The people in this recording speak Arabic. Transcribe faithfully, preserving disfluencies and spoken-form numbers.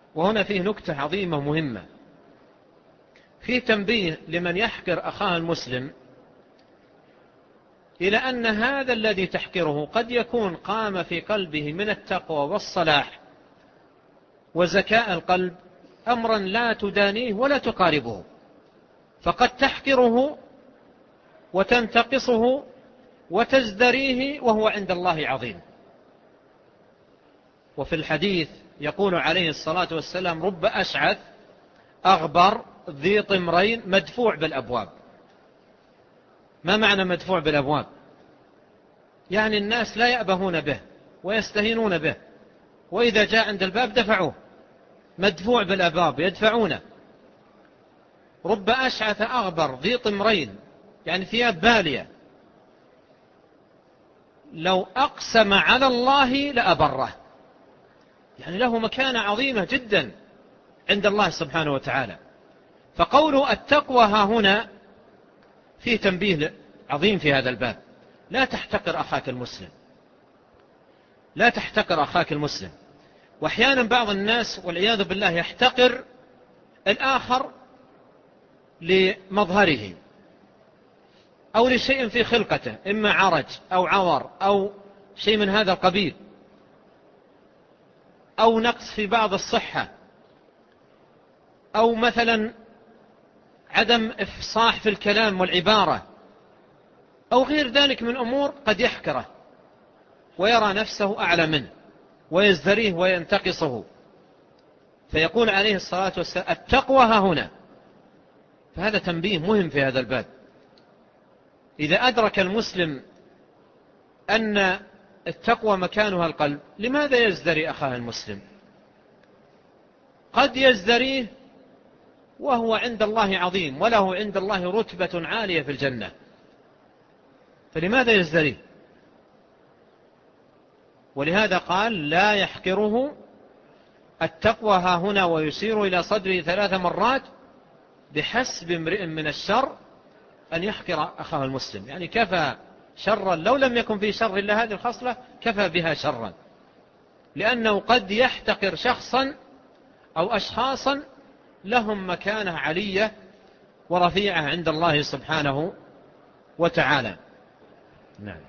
وهنا فيه نكتة عظيمة مهمة، فيه تنبيه لمن يحقر أخاه المسلم إلى أن هذا الذي تحقره قد يكون قام في قلبه من التقوى والصلاح وزكاء القلب أمرا لا تدانيه ولا تقاربه، فقد تحقره وتنتقصه وتزدريه وهو عند الله عظيم. وفي الحديث يقول عليه الصلاة والسلام: رب أشعث أغبر ذي طمرين مدفوع بالأبواب. ما معنى مدفوع بالأبواب؟ يعني الناس لا يأبهون به ويستهينون به، وإذا جاء عند الباب دفعوه، مدفوع بالأبواب يدفعونه. رب أشعث أغبر ذي طمرين يعني ثياب بالية، لو أقسم على الله لأبره، يعني له مكانة عظيمة جدا عند الله سبحانه وتعالى. فقوله التقوى ها هنا فيه تنبيه عظيم في هذا الباب. لا تحتقر أخاك المسلم، لا تحتقر أخاك المسلم. وأحيانا بعض الناس والعياذ بالله يحتقر الآخر لمظهره أو لشيء في خلقته، إما عرج أو عور أو شيء من هذا القبيل، أو نقص في بعض الصحة، أو مثلا عدم إفصاح في الكلام والعبارة، أو غير ذلك من أمور قد يحكره ويرى نفسه أعلى منه ويزدريه وينتقصه. فيقول عليه الصلاة والسلام التقوى ها هنا. فهذا تنبيه مهم في هذا الباب. إذا أدرك المسلم أن التقوى مكانها القلب، لماذا يزدري أخاه المسلم؟ قد يزدريه وهو عند الله عظيم وله عند الله رتبة عالية في الجنة، فلماذا يزدريه؟ ولهذا قال لا يحقره التقوى ها هنا ويسير إلى صدره ثلاث مرات بحسب امرئ من الشر أن يحقر أخاه المسلم. يعني كفى شرا، لو لم يكن في شر إلا هذه الخصلة كفى بها شرا، لأنه قد يحتقر شخصا أو أشخاصا لهم مكانة علية ورفيعة عند الله سبحانه وتعالى. نعم.